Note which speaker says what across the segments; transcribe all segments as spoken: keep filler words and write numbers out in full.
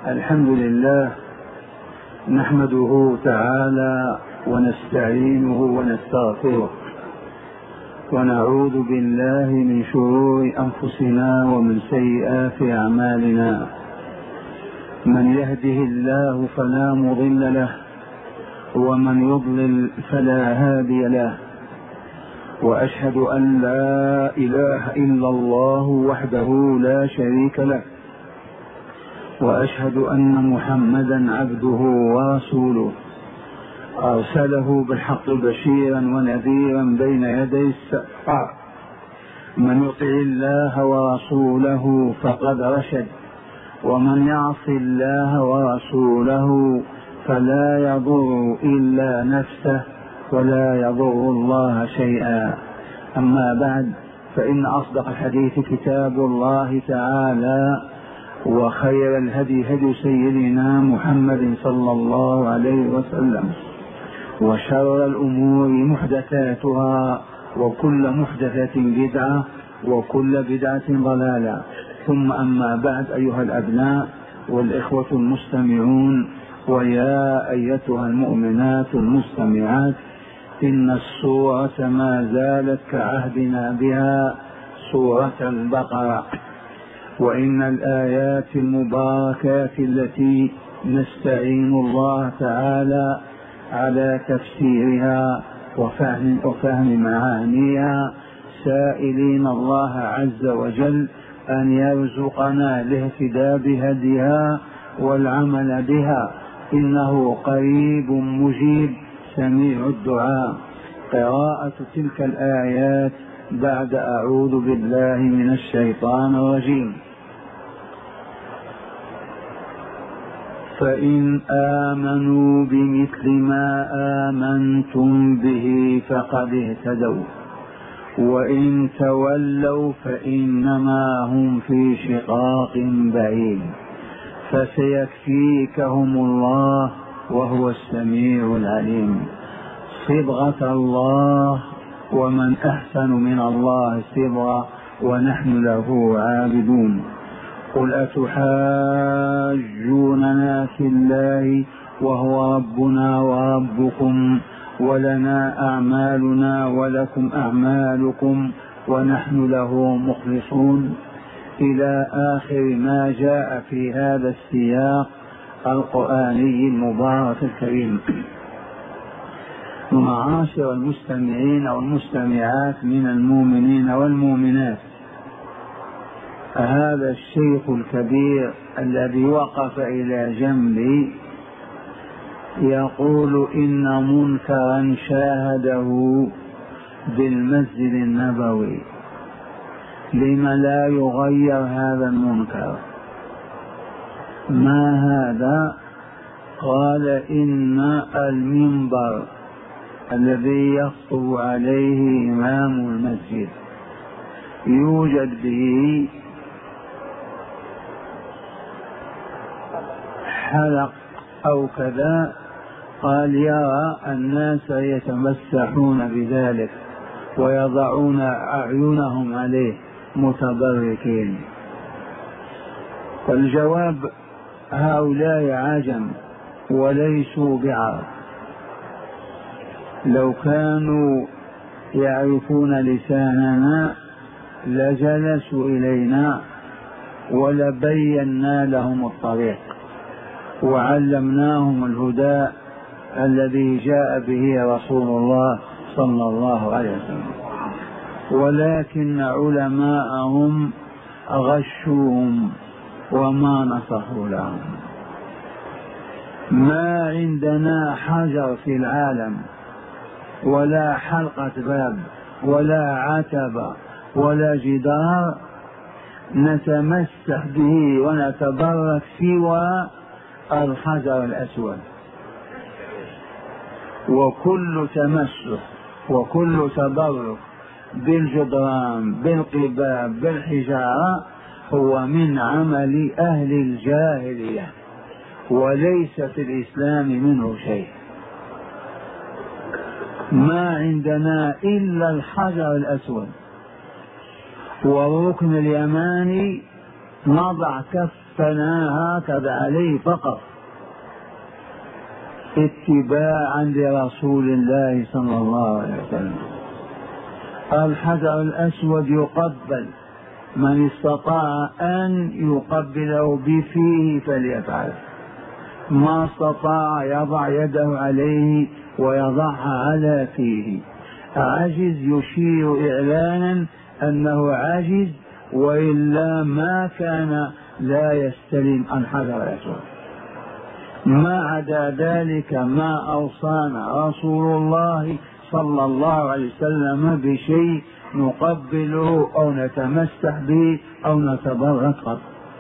Speaker 1: الحمد لله نحمده تعالى ونستعينه ونستغفره ونعوذ بالله من شرور أنفسنا ومن سيئات أعمالنا. من يهده الله فلا مضل له ومن يضلل فلا هادي له، وأشهد أن لا إله إلا الله وحده لا شريك له، وأشهد أن محمدا عبده ورسوله أرسله بالحق بشيرا ونذيرا بين يدي الساعة. من يطع الله ورسوله فقد رشد، ومن يعص الله ورسوله فلا يضر إلا نفسه ولا يضر الله شيئا. أما بعد، فإن أصدق الحديث كتاب الله تعالى، وخير الهدي هدي سيدنا محمد صلى الله عليه وسلم، وشر الأمور محدثاتها، وكل محدثة بدعة، وكل بدعة ضلالة. ثم أما بعد، أيها الأبناء والإخوة المستمعون، ويا أيتها المؤمنات المستمعات، إن السورة ما زالت كعهدنا بها سورة البقرة، وإن الآيات المباركات التي نستعين الله تعالى على تفسيرها وفهم, وفهم معانيها، سائلين الله عز وجل أن يرزقنا الاهتداء بهديها والعمل بها، إنه قريب مجيب سميع الدعاء. قراءة تلك الآيات بعد أعوذ بالله من الشيطان الرجيم. فإن آمنوا بمثل ما آمنتم به فقد اهتدوا، وإن تولوا فإنما هم في شقاق بعيد، فسيكفيكهم الله وهو السميع العليم. صبغة الله، ومن أحسن من الله صبغة، ونحن له عابدون. قل أتحاجوننا في الله وهو ربنا وربكم، ولنا أعمالنا ولكم أعمالكم، ونحن له مخلصون، إلى آخر ما جاء في هذا السياق القرآني المبارك الكريم. معاشر المستمعين والمستمعات من المؤمنين والمؤمنات، هذا الشيخ الكبير الذي وقف إلى جنبي يقول إن منكرا شاهده بالمسجد النبوي، لم لا يغير هذا المنكر؟ ما هذا؟ قال إن المنبر الذي يخطب عليه إمام المسجد يوجد به حلق أو كذا، قال يرى الناس يتمسحون بذلك ويضعون أعينهم عليه متبركين. والجواب: هؤلاء عجم وليسوا بعرب، لو كانوا يعرفون لساننا لجلسوا إلينا ولبينا لهم الطريق وعلمناهم الهدى الذي جاء به رسول الله صلى الله عليه وسلم، ولكن علماءهم غشوهم وما نصحوا لهم. ما عندنا حجر في العالم، ولا حلقة باب، ولا عتبة، ولا جدار نتمسح به ونتبرك سوى الحجر الأسود. وكل تمسح وكل تبرك بالجدران بالقباب بالحجارة هو من عمل أهل الجاهلية، وليس في الإسلام منه شيء. ما عندنا إلا الحجر الأسود والركن اليماني، نضع كف فانا هكذا عليه فقط اتباعا لرسول الله صلى الله عليه وسلم. الحجر الأسود يقبل، من استطاع أن يقبله بفيه فليفعل، ما استطاع يضع يده عليه ويضعها على فيه. عجز يشير إعلانا أنه عاجز، وإلا ما كان لا يستلم الحجر الأسود. ما عدا ذلك ما أوصانا رسول الله صلى الله عليه وسلم بشيء نقبله أو نتمسح به أو نتبرك قط.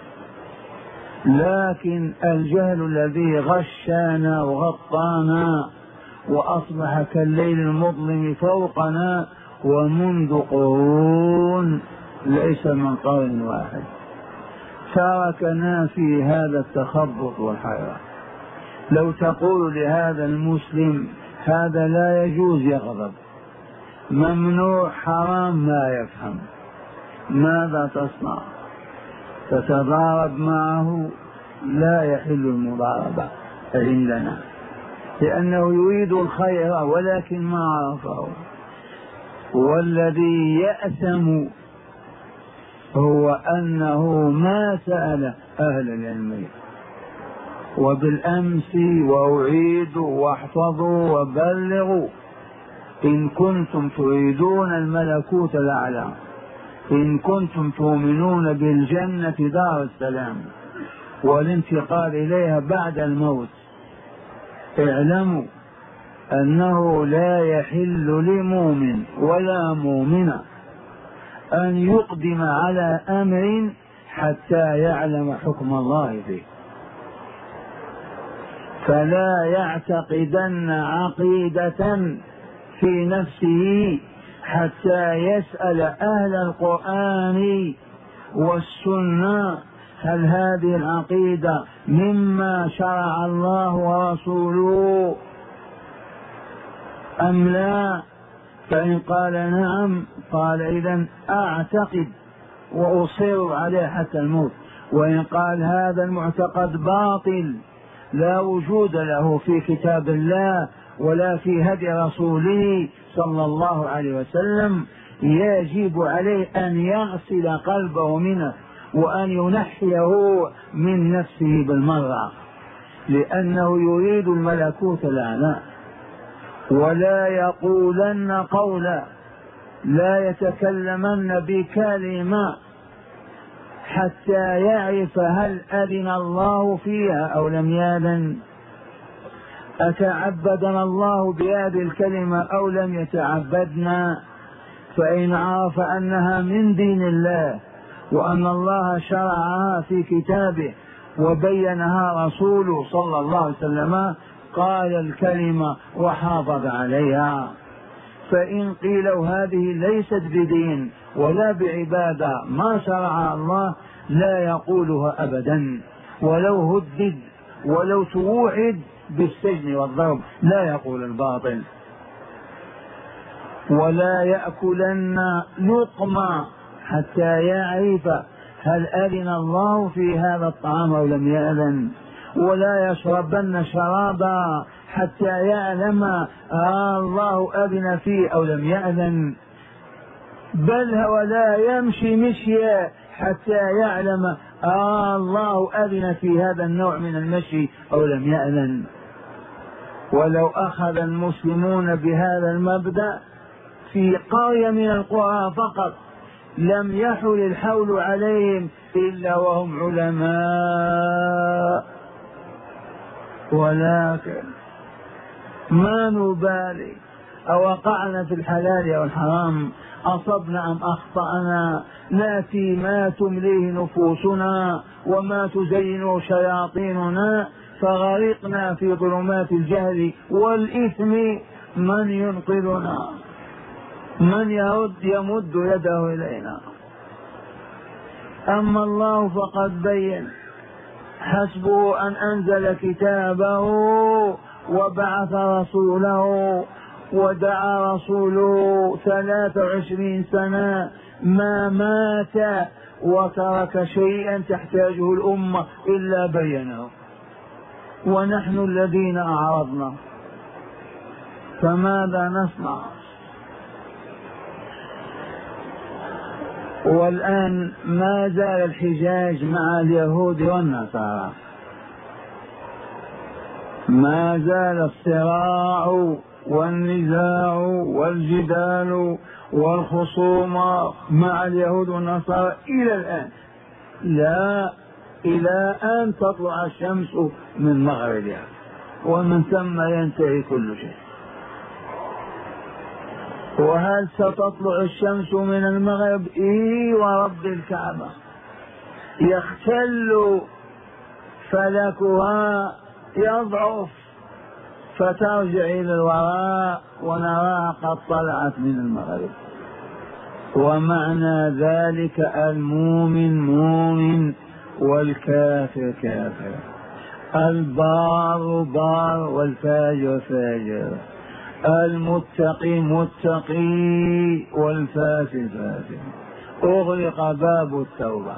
Speaker 1: لكن الجهل الذي غشانا وغطانا وأصبح كالليل المظلم فوقنا ومنذ قرون ليس من قرن واحد تركنا في هذا التخبط والحيرة. لو تقول لهذا المسلم هذا لا يجوز يغضب، ممنوع، حرام، ما يفهم، ماذا تصنع؟ تتضارب معه؟ لا يحل المضاربة عندنا، لأنه يريد الخير ولكن ما عرفه. والذي يأثم هو أنه ما سأل أهل العلم. وبالأمس وأعيدوا واحفظوا وبلغوا إن كنتم تريدون الملكوت الأعلى، إن كنتم تؤمنون بالجنة دار السلام والانتقال إليها بعد الموت، اعلموا أنه لا يحل لمؤمن ولا مؤمنة أن يقدم على أمر حتى يعلم حكم الله فيه. فلا يعتقدن عقيدة في نفسه حتى يسأل أهل القرآن والسنة هل هذه العقيدة مما شرع الله ورسوله أم لا. فإن قال نعم قال إذن أعتقد وأصر عليه حتى الموت. وإن قال هذا المعتقد باطل لا وجود له في كتاب الله ولا في هدي رسوله صلى الله عليه وسلم، يجب عليه أن يغسل قلبه منه وأن ينحيه من نفسه بالمرة، لأنه يريد الملكوت الأعلى. ولا يقولن قولا، لا يتكلمن بكلمة حتى يعرف هل أذن الله فيها أو لم يأذن، أتعبدنا الله بهذه الكلمة أو لم يتعبدنا. فإن عرف أنها من دين الله وأن الله شرعها في كتابه وبينها رسوله صلى الله عليه وسلم قال الكلمة وحافظ عليها. فإن قيلوا هذه ليست بدين ولا بعبادة ما شرعها الله لا يقولها أبدا، ولو هدد ولو توعد بالسجن والضرب لا يقول الباطل. ولا يأكلن لقمة حتى يعرف هل أذن الله في هذا الطعام أو لم يأذن. ولا يشربن شرابا حتى يعلم آه الله أذن فيه أو لم يأذن. بل ولا يمشي مشيا حتى يعلم آه الله أذن في هذا النوع من المشي أو لم يأذن. ولو أخذ المسلمون بهذا المبدأ في قرية من القرى فقط لم يحل الحول عليهم إلا وهم علماء، ولكن ما نبالي أوقعنا في الحلال أو الحرام، أصبنا أم أخطأنا، نأتي ما تمليه نفوسنا وما تزينه شياطيننا، فغرقنا في ظلمات الجهل والإثم. من ينقذنا؟ من يرد يمد يده إلينا؟ أما الله فقد بين، حسبه أن أنزل كتابه وبعث رسوله ودعا رسوله ثلاث وعشرين سنة ما مات وترك شيئا تحتاجه الأمة إلا بينه، ونحن الذين أعرضنا، فماذا نصنع؟ والآن ما زال الحجاج مع اليهود والنصارى، ما زال الصراع والنزاع والجدال والخصومة مع اليهود والنصارى إلى الآن، لا إلى أن تطلع الشمس من مغربها، ومن ثم ينتهي كل شيء. وهل ستطلع الشمس من المغرب؟ إي ورب الكعبة، يختل فلكها، يضعف فترجع إلى الوراء ونراها قد طلعت من المغرب. ومعنى ذلك المؤمن مؤمن والكافر كافر، البار بار والفاجر فاجر، المتقي متقي والفاسد فاسد. أغلق باب التوبة،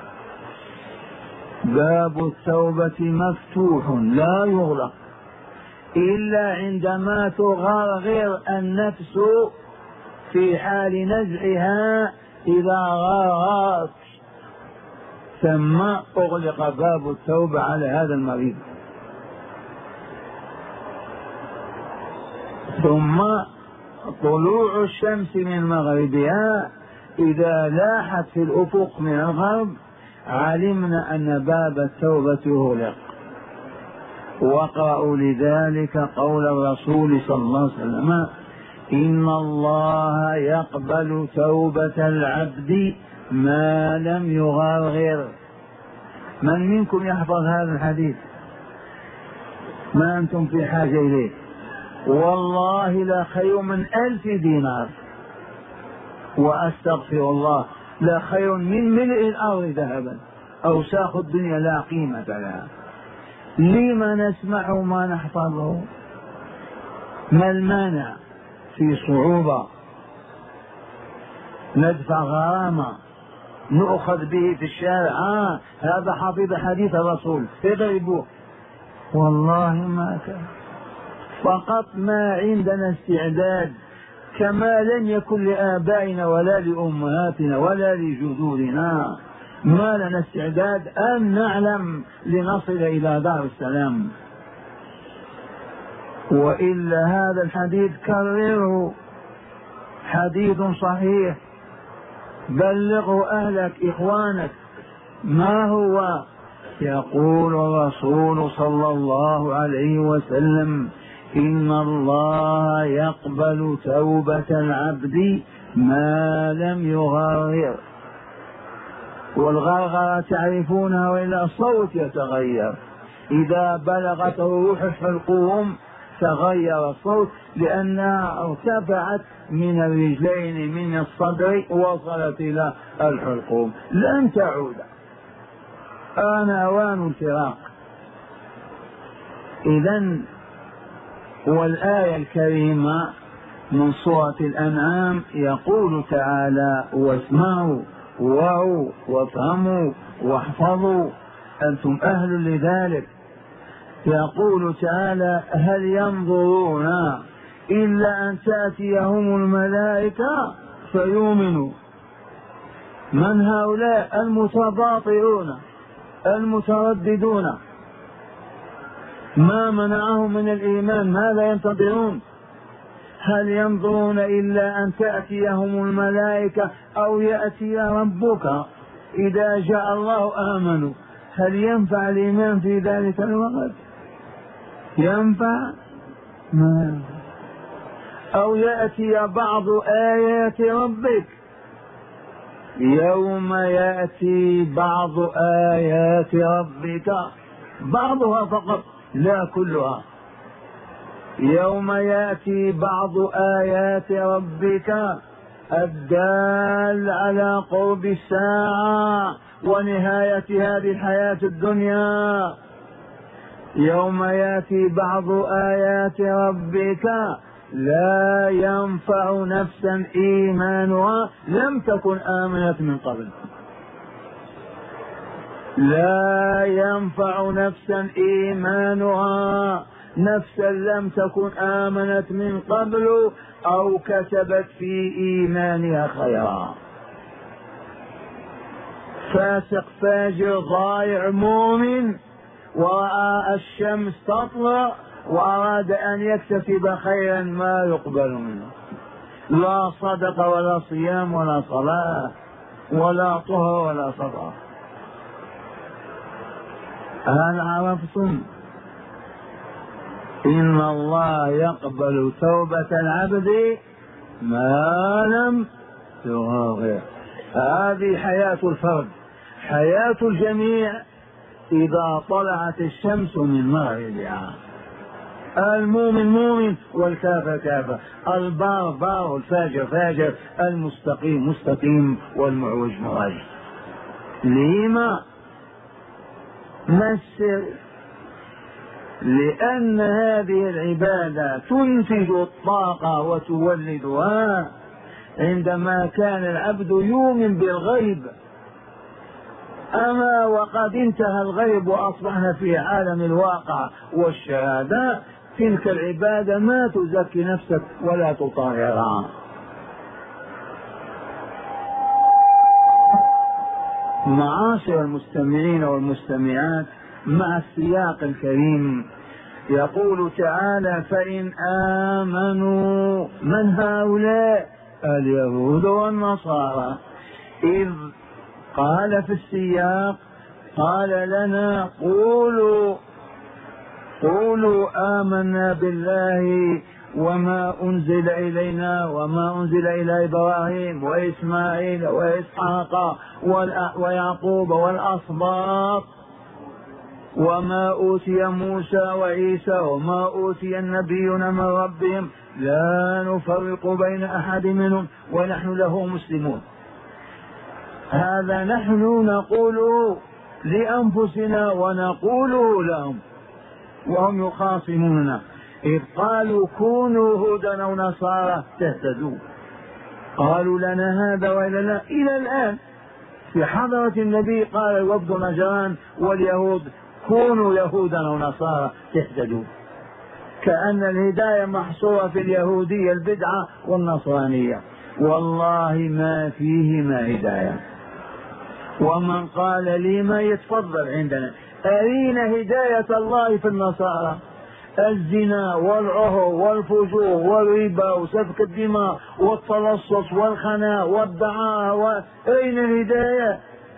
Speaker 1: باب التوبة مفتوح لا يغلق إلا عندما تغرغر النفس في حال نزعها، إذا غرغرت ثم أغلق باب التوبة على هذا المريض. ثم طلوع الشمس من مغربها إذا لاحت في الأفق من الغرب علمنا أن باب التوبة يغلق. وقرأوا لذلك قول الرسول صلى الله عليه وسلم: إن الله يقبل توبة العبد ما لم يغرغر. من منكم يحفظ هذا الحديث؟ ما أنتم في حاجة إليه، والله لا خير من ألف دينار، وأستغفر الله لا خير من ملء الأرض ذهبا، أوساخ الدنيا لا قيمة لها. لما نسمع ما نحفظه؟ ما المانع؟ في صعوبة ندفع غرامة، نؤخذ به في الشارع، آه هذا حفظ حديث الرسول اضربوه، والله ما كان. فقط ما عندنا استعداد، كما لن يكن لآبائنا ولا لأمهاتنا ولا لجدودنا، ما لنا استعداد أن نعلم لنصل إلى دار السلام. وإلا هذا الحديث كرره، حديث صحيح، بلغه أهلك إخوانك. ما هو؟ يقول الرسول صلى الله عليه وسلم: إن الله يقبل توبة العبد ما لم يغرغر. والغرغرة تعرفونها، وإلا الصوت يتغير، إذا بلغت الروح الحلقوم تغير الصوت، لأنها ارتفعت من الرجلين من الصدر وصلت إلى الحلقوم، لن تعود، آن أوان الفراق. إذن والآية الكريمة من سورة الأنعام يقول تعالى: واسمعوا وعوا وافهموا واحفظوا، أنتم أهل لذلك. يقول تعالى: هل ينظرون إلا أن تأتيهم الملائكة فيؤمنوا؟ من هؤلاء؟ المتباطئون المترددون، ما منعهم من الإيمان، ماذا ينتظرون؟ هل ينظرون إلا أن تأتيهم الملائكة أو يأتي ربك؟ إذا جاء الله آمنوا. هل ينفع الإيمان في ذلك الوقت؟ ينفع؟ ما ينفع. أو يأتي بعض آيات ربك. يوم يأتي بعض آيات ربك، بعضها فقط لا كلها. يوم يأتي بعض آيات ربك الدال على قرب الساعة ونهاية هذه الحياة الدنيا. يوم يأتي بعض آيات ربك لا ينفع نفسا إيمانها لم تكن آمنت من قبل. لا ينفع نفسا إيمانها، نفسا لم تكن آمنت من قبل أو كسبت في إيمانها خيرا. فاسق فاجر ضائع مؤمن ورأى الشمس تطلع وأراد أن يكتسب خيرا ما يقبل منه، لا صدق ولا صيام ولا صلاة ولا طهر ولا صدقة. هل عرفتم؟ إن الله يقبل توبة العبد ما لم تغرغر. هذه حياة الفرد، حياة الجميع إذا طلعت الشمس من مغربها. المؤمن مؤمن والكافر كافر، البار بار والفاجر فاجر، المستقيم مستقيم والمعوج معوج. لما؟ ما السر؟ لأن هذه العبادة تنتج الطاقة وتولدها عندما كان العبد يؤمن بالغيب. أما وقد انتهى الغيب وأصبحنا في عالم الواقع والشهادة، تلك العبادة ما تزكي نفسك ولا تطهرها. معاشر المستمعين والمستمعات، مع السياق الكريم يقول تعالى: فإن آمنوا، من هؤلاء؟ اليهود والنصارى. إذ قال في السياق قال لنا قولوا قولوا آمنا بالله وما أنزل إلينا وما أنزل إلى إبراهيم وإسماعيل وإسحاق ويعقوب والأسباط وما أوتي موسى وعيسى وما أوتي النبيون من ربهم لا نفرق بين أحد منهم ونحن له مسلمون. هذا نحن نقوله لأنفسنا ونقوله لهم وهم يخاصموننا. إذ قالوا كونوا هودا أو نصارى تهتدوا، قالوا لنا هذا وإلى إلى الآن في حضرة النبي قال الوفد نجران واليهود كونوا يهودا أو نصارى تهتدوا، كأن الهداية محصورة في اليهودية البدعة والنصرانية. والله ما فيهما هداية. ومن قال لي ما يتفضل عندنا، أرينا هداية الله في النصارى، الزنا والعهر والفجور والربا وسفك الدماء والتلصص والخناء والدعاء، أين الهداية؟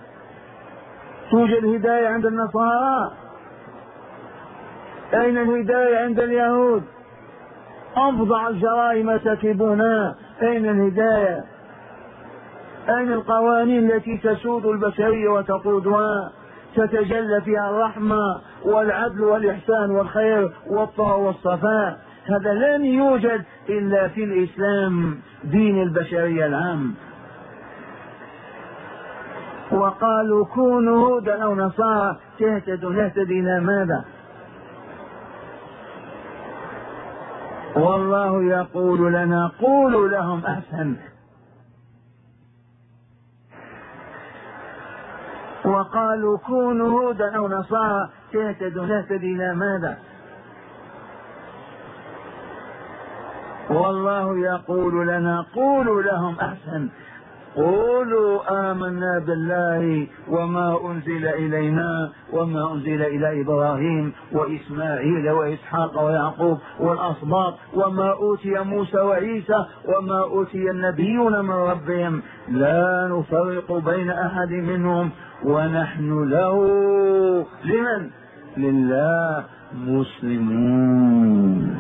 Speaker 1: توجد هداية عند النصارى؟ أين الهداية عند اليهود؟ أفظع الجرائم ارتكبونها، أين الهداية؟ أين القوانين التي تسود البشرية وتقودها تتجلى فيها الرحمة والعدل والإحسان والخير والطهر والصفاء؟ هذا لن يوجد إلا في الإسلام، دين البشرية العام. وقالوا كونوا هودا أو نصارى تهتدوا، نهتدي إلى ماذا؟ والله يقول لنا قولوا لهم أحسن. وقالوا كونوا هودا أو نصارى تهتدوا، نهتدي إلى ماذا؟ والله يقول لنا قولوا لهم أحسن، قولوا آمنا بالله وما أنزل إلينا وما أنزل إلى إبراهيم وإسماعيل وإسحاق ويعقوب والأسباط وما أوتي موسى وعيسى وما أوتي النبيون من ربهم لا نفرق بين أحد منهم ونحن له لمن؟ لله مسلمون.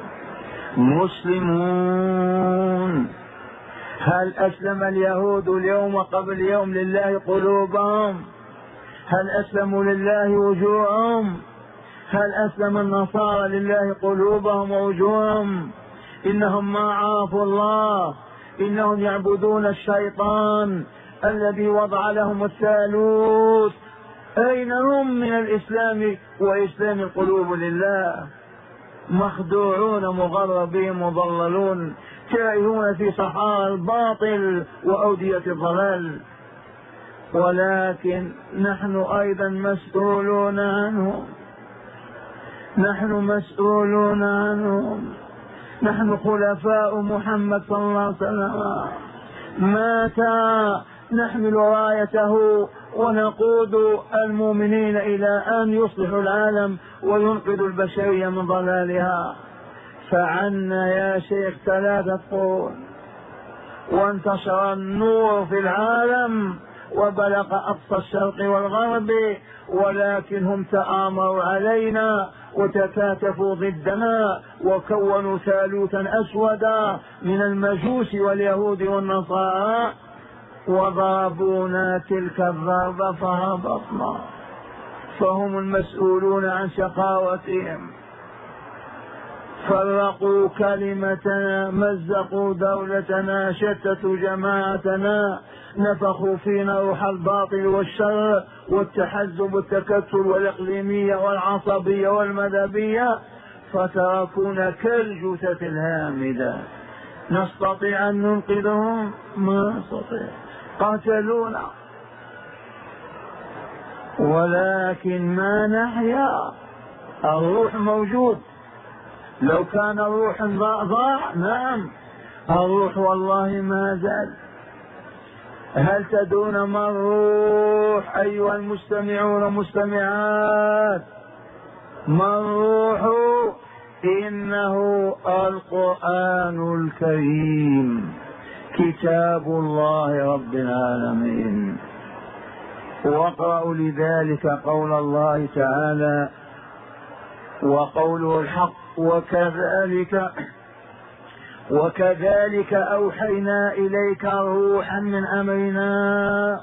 Speaker 1: مسلمون. هل أسلم اليهود اليوم قبل يوم لله قلوبهم؟ هل أسلموا لله وجوههم؟ هل أسلم النصارى لله قلوبهم ووجوههم؟ إنهم ما عرفوا الله، إنهم يعبدون الشيطان الذي وضع لهم الثالوث. أين هم من الإسلام وإسلام القلوب لله؟ مخدوعون مغربين ولكن نحن أيضا مسؤولون عنهم، نحن مسؤولون عنهم، نحن خلفاء محمد صلى الله عليه وسلم، مات نحمل رايته ونقود المؤمنين إلى أن يصلحوا العالم وينقذوا البشرية من ضلالها. فعنا يا شيخ ثلاثة قرون وانتشر النور في العالم وبلغ أقصى الشرق والغرب، ولكن هم تآمروا علينا وتكاتفوا ضدنا وكونوا ثالوثا أسودا من المجوس واليهود والنصارى وضربونا تلك الضربة فهبطنا، فهم المسؤولون عن شقاوتهم. فرقوا كلمتنا، مزقوا دولتنا، شتتوا جماعتنا، نفخوا فينا روح الباطل والشر والتحزب والتكتل والإقليمية والعصبية والمذهبية، فتركونا كالجثث الهامدة. نستطيع أن ننقذهم؟ ما نستطيع، قتلونا، ولكن ما نحيا، الروح موجود. لو كان الروح ضاع، نعم الروح والله ما زال. هل تدرون ما الروح أيها المستمعون والمستمعات؟ ما الروح؟ إنه القرآن الكريم، كتاب الله رب العالمين. واقرأوا لذلك قول الله تعالى وقوله الحق: وكذلك وكذلك أوحينا إليك روحا من أمرنا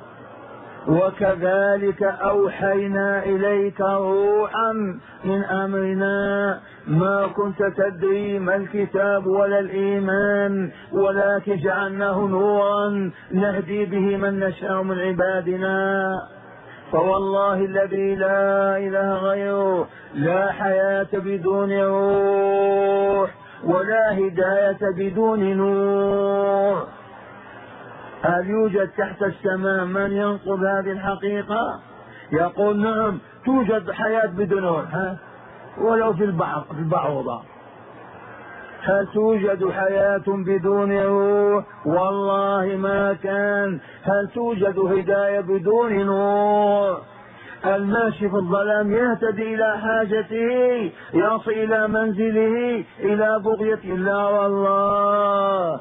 Speaker 1: وكذلك أوحينا إليك روحا من أمرنا ما كنت تدري ما الكتاب ولا الإيمان ولكن جعلناه نورا نهدي به من نشاء من عبادنا. فوالله الذي لا إله غيره لا حياة بدون روح ولا هداية بدون نور. هل يوجد تحت السماء من ينقض هذه الحقيقة؟ يقول نعم توجد حياة بدون نور، ها؟ ولو في البعض في البعوضة. هل توجد حياة بدون روح؟ والله ما كان. هل توجد هداية بدون نور؟ الماشي في الظلام يهتدي إلى حاجته، يصل إلى منزله، إلى بغية الله والله.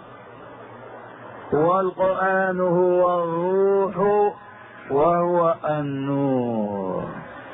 Speaker 1: والقرآن هو الروح وهو النور.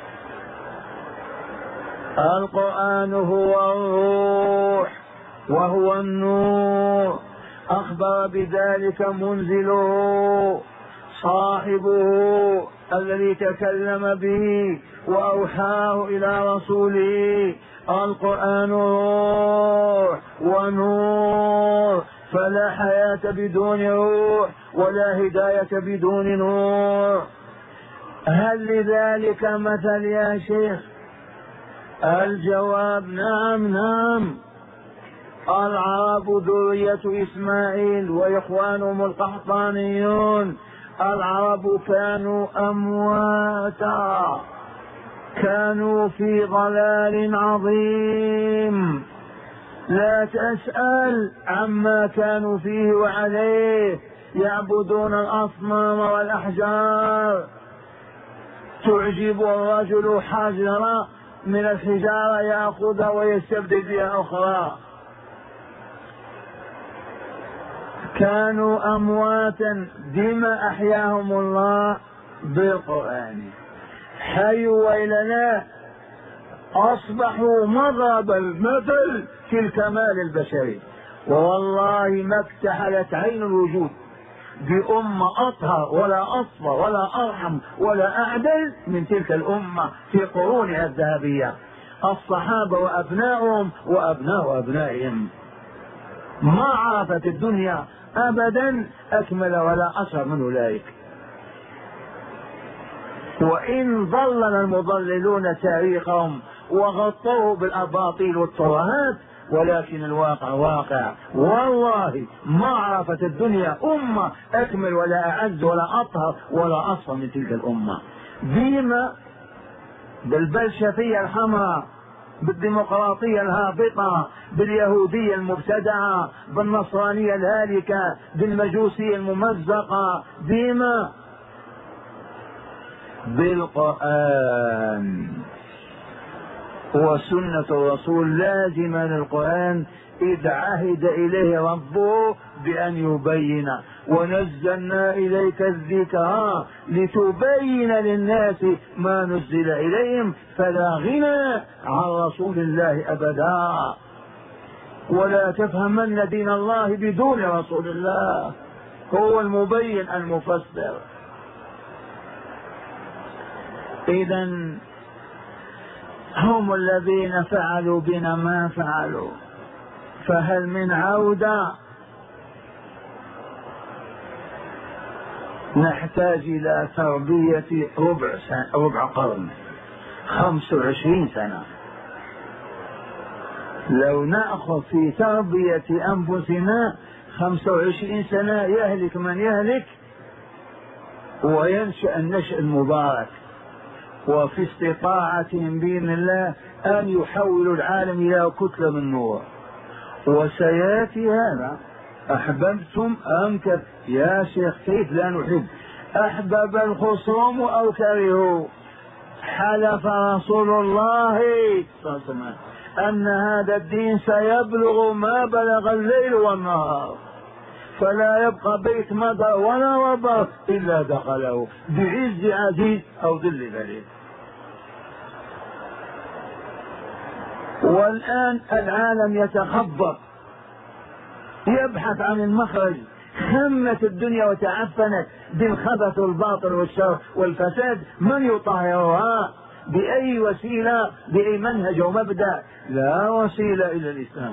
Speaker 1: القرآن هو الروح وهو النور، أخبر بذلك منزله صاحبه الذي تكلم به وأوحاه إلى رسوله. القرآن روح ونور، فلا حياة بدون روح ولا هداية بدون نور. هل لذلك مثل يا شيخ؟ الجواب نعم نعم. العرب ذرية إسماعيل وإخوانهم القحطانيون. العرب كانوا أمواتا، كانوا في ضلال عظيم، لا تسأل عما كانوا فيه وعليه، يعبدون الأصنام والأحجار. تعجب الرجل حجرة من الحجارة يأخذها ويستبدل بها أخرى. كانوا أمواتا بما أحياهم الله بالقرآن. حيوا ويلنا أصبحوا مضرب المثل في الكمال البشري. ووالله ما اكتحلت عين الوجود بأمة أطهر ولا أصفى ولا أرحم ولا أعدل من تلك الأمة في قرونها الذهبية. الصحابة وأبنائهم وأبناء أبنائهم. ما عرفت الدنيا أبدا أكمل ولا أشهر من أولئك. وإن ضلل المضللون تاريخهم وغطوه بالأباطيل والترهات، ولكن الواقع واقع. والله ما عرفت الدنيا أمة أكمل ولا أعز ولا أطهر ولا أصفى من تلك الأمة. بما بالبلشفية الحمراء، بالديمقراطية الهابطة، باليهودية المبتدعة، بالنصرانية الهالكة، بالمجوسية الممزقة، بما بالقرآن وسنة الرسول لازمة للقرآن، إذ عهد إليه ربه بأن يبين ونزلنا إليك الذكر لتبين للناس ما نزل إليهم فلا غنى عن رسول الله أبدا. ولا تفهمن دين الله بدون رسول الله، هو المبين المفسر. إذن هم الذين فعلوا بنا ما فعلوا، فهل من عودة؟ نحتاج إلى تربية ربع سنة، ربع قرن، خمس وعشرين سنة. لو نأخذ في تربية أنفسنا خمس وعشرين سنة يهلك من يهلك وينشأ النشأ المبارك، وفي استطاعتهم بإذن الله أن يحولوا العالم إلى كتلة من نور. وسيأتي هذا، أحببتم أم كرهتم. يا شيخ كيف لا نحب؟ أحبب الخصوم أو كرهوا، حلف رسول الله صلى الله عليه وسلم أن هذا الدين سيبلغ ما بلغ الليل والنهار، فلا يبقى بيت مدى ولا وبر إلا دخله بعز عزيز أو ذل ذليل. والآن العالم يتخبط يبحث عن المخرج. همت الدنيا وتعفنت بالخبث والباطل والشر والفساد، من يطهرها؟ بأي وسيلة؟ بأي منهج ومبدأ؟ لا وسيلة إلا الإسلام.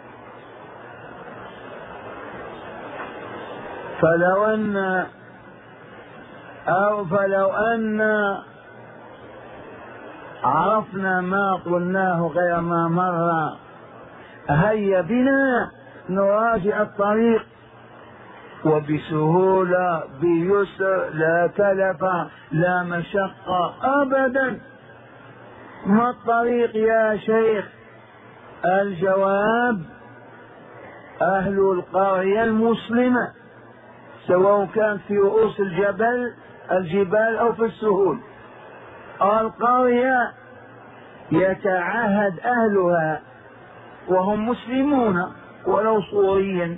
Speaker 1: فلو أن أو فلو أن عرفنا ما قلناه غير ما مر، هيا بنا نراجع الطريق وبسهولة بيسر، لا تلف لا مشقة أبدا. ما الطريق يا شيخ؟ الجواب أهل القرية المسلمة، سواء كان في رؤوس الجبل الجبال أو في السهول. القرية يتعهد أهلها وهم مسلمون ولو صوريا،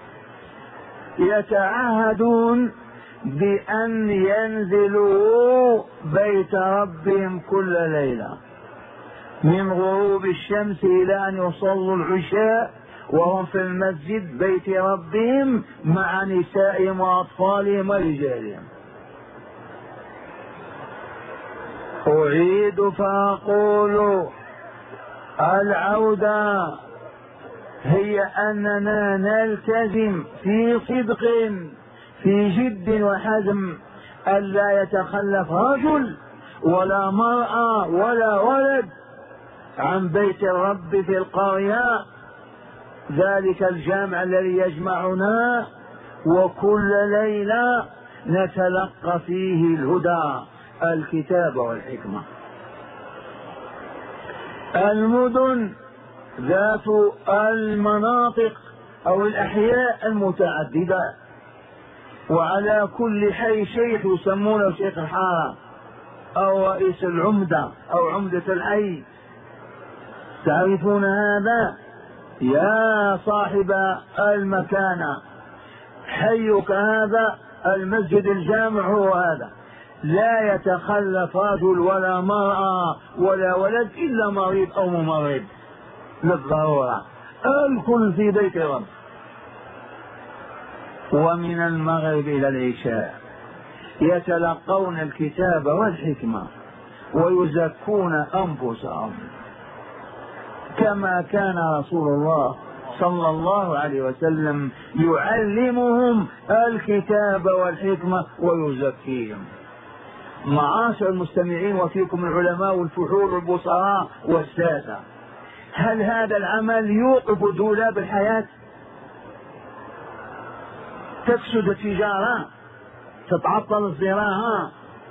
Speaker 1: يتعهدون بأن ينزلوا بيت ربهم كل ليلة من غروب الشمس إلى أن يصلوا العشاء وهم في المسجد بيت ربهم مع نسائهم وأطفالهم ورجالهم. أعيد فأقول العودة هي أننا نلتزم في صدق في جد وحزم ألا يتخلف رجل ولا مرأة ولا ولد عن بيت الرب في القرية، ذلك الجامع الذي يجمعنا وكل ليلة نتلقى فيه الهدى الكتاب والحكمة. المدن ذات المناطق أو الأحياء المتعددة، وعلى كل حي شيخ يسمونه شيخ الحارة أو رئيس العمدة أو عمدة الحي. تعرفون هذا يا صاحب المكانة؟ حيك هذا، المسجد الجامع هو هذا، لا يتخلف رجل ولا مرأة ولا ولد إلا مريض أو ممرض للضرورة، الكل في بيت رب. ومن المغرب إلى العشاء يتلقون الكتاب والحكمة ويزكون أنفسهم كما كان رسول الله صلى الله عليه وسلم يعلمهم الكتاب والحكمة ويزكيهم. معاشر المستمعين وفيكم العلماء والفحول والبصراء والسادة، هل هذا العمل يوقف دولاب الحياة؟ تفسد التجارة، تتعطل الزراعة،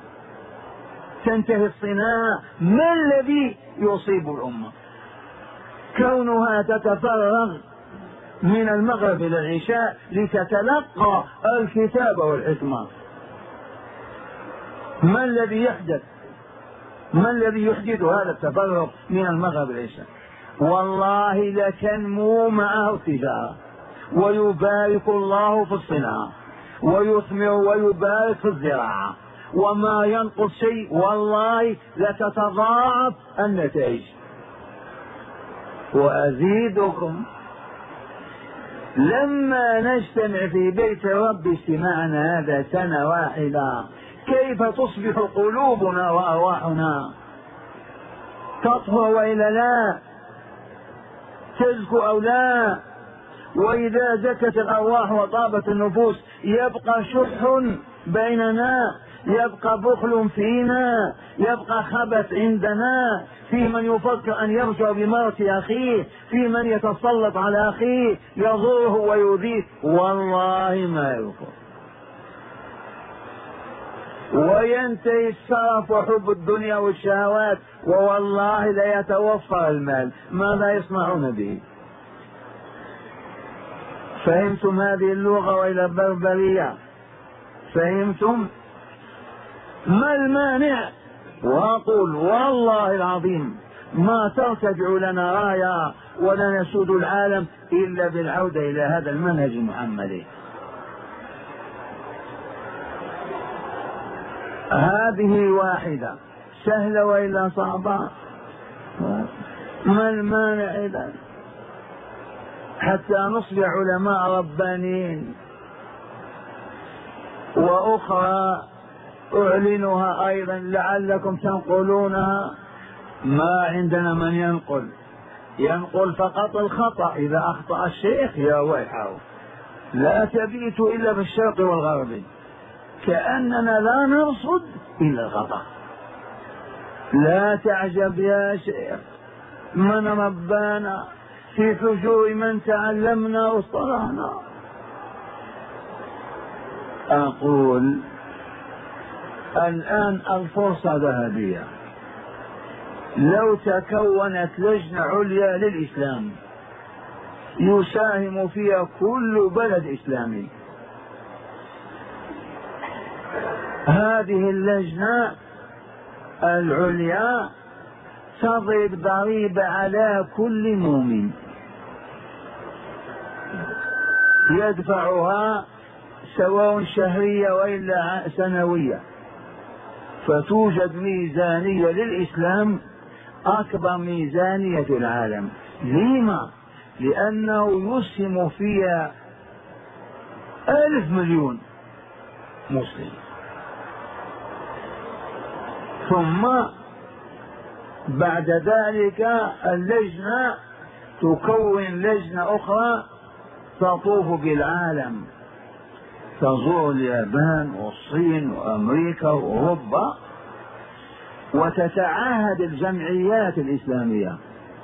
Speaker 1: تنتهي الصناعة. ما الذي يصيب الأمة؟ كونها تتفرغ من المغرب إلى العشاء لتتلقى الكتاب والحكمة. ما الذي يحدث؟ ما الذي يحدث هذا التفرغ من المغرب إلى العشاء؟ والله لتنمو معه التجارة، ويبارك الله في الصناعة، ويثمر ويبارك في الزراعة، وما ينقص شيء، والله لتتضاعف النتائج. وأزيدكم، لما نجتمع في بيت رب اجتماعنا هذا سنة واحدة، كيف تصبح قلوبنا وأرواحنا؟ تطهر وإلا لا؟ تزكو أو لا؟ وإذا زكت الأرواح وطابت النفوس يبقى شح بيننا، يبقى بخل فينا، يبقى خبث عندنا، في من يفكر أن يرجع بموت أخيه، في من يتسلط على أخيه يضره ويؤذيه. والله ما يغفر. وينتهي الشرف وحب الدنيا والشهوات، ووالله لا يتوفر المال. ماذا يصنعون به؟ فهمتم هذه اللغة وإلى البربرية؟ فهمتم؟ ما المانع؟ وأقول والله العظيم ما ترتفع لنا راية ولا نسود العالم إلا بالعودة إلى هذا المنهج المحمدي. هذه واحدة، سهلة وإلا صعبة؟ ما المانع إذا حتى نصبح علماء ربانيين؟ وأخرى أعلنها أيضا لعلكم تنقلونها. ما عندنا من ينقل، ينقل فقط الخطأ. إذا أخطأ الشيخ يا ويحه، لا تبيت إلا بالشرق والغرب، كأننا لا نرصد إلا الخطأ. لا تعجب يا شيخ، من ربانا في حجور من تعلمنا واصطلحنا. أقول الآن الفرصة ذهبية، لو تكونت لجنة عليا للإسلام يساهم فيها كل بلد إسلامي، هذه اللجنة العليا تضرب ضريبة على كل مؤمن يدفعها سواء شهرية وإلا سنوية، فتوجد ميزانية للإسلام أكبر ميزانية في العالم. لما؟ لأنه يسهم فيها ألف مليون مسلم. ثم بعد ذلك اللجنة تكون لجنة أخرى تطوف بالعالم، تزور اليابان والصين وأمريكا وأوروبا، وتتعاهد الجمعيات الإسلامية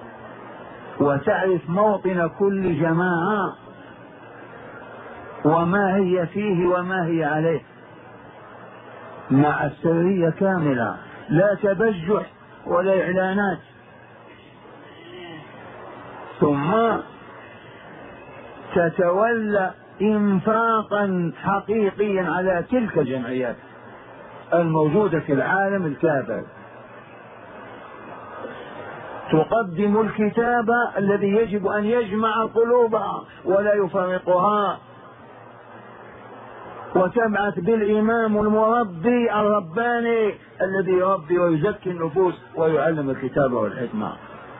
Speaker 1: وتعرف موطن كل جماعة وما هي فيه وما هي عليه، مع السرية كاملة، لا تبجح ولا إعلانات. ثم تتولى إنفاقا حقيقيا على تلك الجمعيات الموجودة في العالم الكافر، تقدم الكتاب الذي يجب أن يجمع قلوبها ولا يفرقها، وتبعث بالإمام المربي الرباني الذي يربي ويزكي النفوس ويعلم الكتاب والحكمة.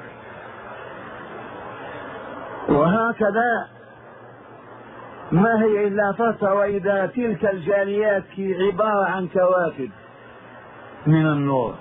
Speaker 1: وهكذا ما هي إلا فترة وإذا تلك الجاليات عبارة عن كواكب من النور،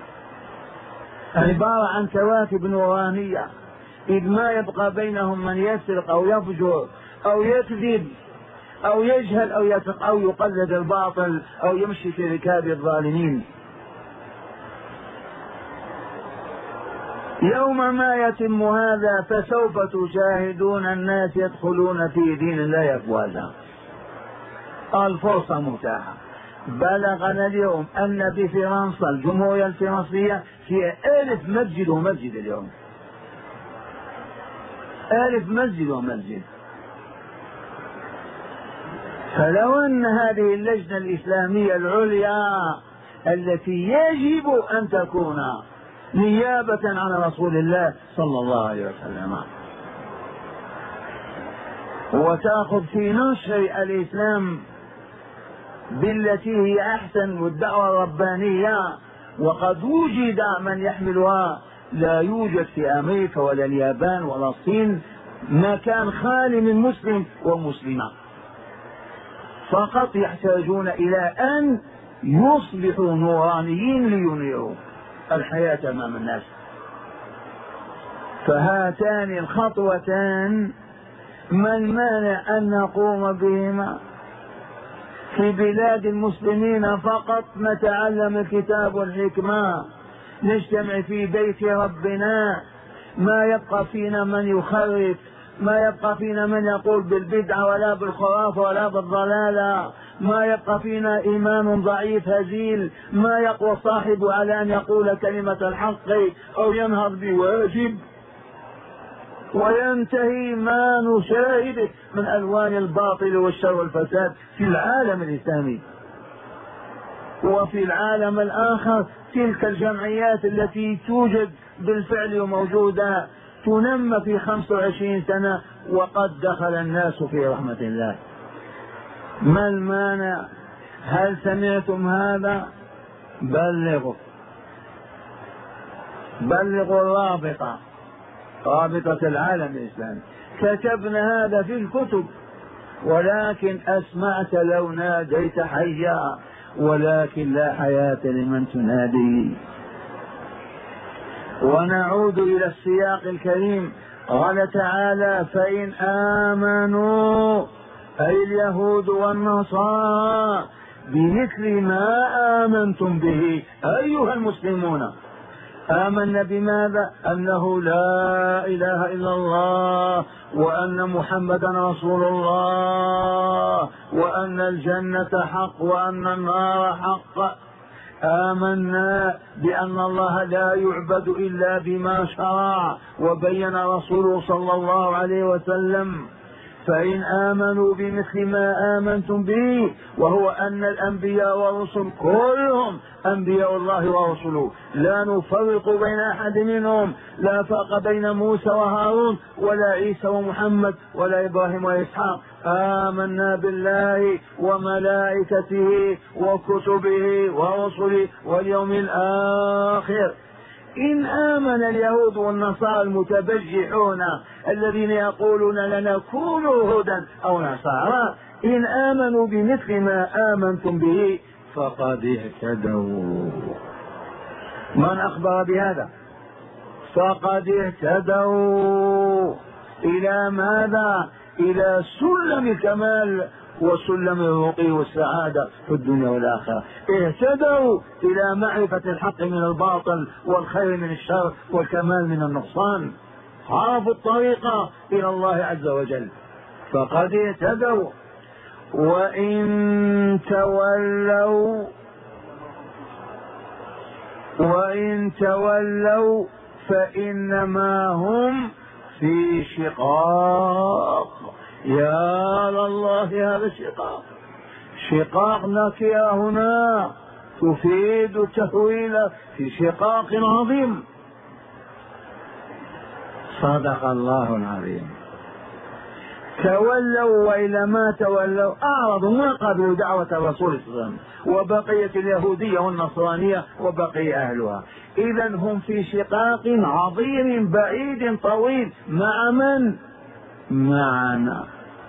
Speaker 1: عبارة عن كواكب نورانية، إذ ما يبقى بينهم من يسرق أو يفجر أو يكذب أو يجهل أو يتق أو يقلد الباطل أو يمشي في ركاب الظالمين. يوم ما يتم هذا فسوف تشاهدون الناس يدخلون في دين الله أفواجا. الفرصة متاحة. بلغنا اليوم أن في فرنسا الجمهورية الفرنسية فيها ألف مسجد ومسجد اليوم، ألف مسجد ومسجد. فلو أن هذه اللجنة الإسلامية العليا التي يجب أن تكون نيابة عن رسول الله صلى الله عليه وسلم وتأخذ في نشر الإسلام بالتي هي أحسن والدعوة الربانية، وقد وجد من يحملها، لا يوجد في أمريكا ولا اليابان ولا الصين مكان خالي من مسلم ومسلمة، فقط يحتاجون إلى أن يصبحوا نورانيين لينيروا الحياة أمام الناس. فهاتان الخطوتان ما المانع أن نقوم بهما في بلاد المسلمين فقط؟ نتعلم الكتاب والحكمة، نجتمع في بيت ربنا، ما يبقى فينا من يخرف، ما يبقى فينا من يقول بالبدعة ولا بالخرافة ولا بالضلالة، ما يبقى فينا إيمان ضعيف هزيل، ما يقوى صاحب على أن يقول كلمة الحق أو ينهض بواجب، وينتهي ما نشاهده من ألوان الباطل والشر والفساد في العالم الإسلامي. وفي العالم الآخر تلك الجمعيات التي توجد بالفعل وموجودة تنمى في خمس وعشرين سنة وقد دخل الناس في رحمة الله. ما المانع؟ هل سمعتم هذا؟ بلغوا بلغوا الرابطة، رابطة العالم الإسلامي، كتبنا هذا في الكتب، ولكن أسمعت لو ناديت حيا، ولكن لا حياة لمن تنادي. ونعود إلى السياق الكريم. قال تعالى: فإن آمنوا، أي اليهود والنصارى، بمثل ما آمنتم به أيها المسلمون. آمنا بماذا؟ أنه لا إله إلا الله، وأن محمدا رسول الله، وأن الجنة حق وأن النار حق. آمنا بأن الله لا يعبد إلا بما شرع وبين رسوله صلى الله عليه وسلم. فإن آمنوا بمثل ما آمنتم به، وهو أن الأنبياء والرسل كلهم أنبياء الله ورسله، لا نفرق بين أحد منهم، لا فرق بين موسى وهارون ولا عيسى ومحمد ولا إبراهيم وإسحاق. آمنا بالله وملائكته وكتبه ورسله واليوم الآخر. إن آمن اليهود والنصارى المتبجحون الذين يقولون لنا كونوا هدى أو نصارى، إن آمنوا بمثل ما آمنتم به فقد اهتدوا. من أخبر بهذا؟ فقد اهتدوا. إلى ماذا؟ إلى سلم الكمال وسلم الرقي والسعادة في الدنيا والآخرة. اهتدوا إلى معرفة الحق من الباطل والخير من الشر والكمال من النقصان، عرفوا الطريق إلى الله عز وجل، فقد اهتدوا. وإن تولوا وإن تولوا فإنما هم في شقاق. يا لله، هذا الشقاق، شقاق نكرة هنا تفيد التحويل في شقاق عظيم. صدق الله العظيم. تولوا، وإلى ما تولوا أعرضوا، ما قبلوا دعوة الرسول صلى الله عليه وسلم، وبقية اليهودية والنصرانية وبقي أهلها. إذن هم في شقاق عظيم بعيد طويل. مع من؟ معنا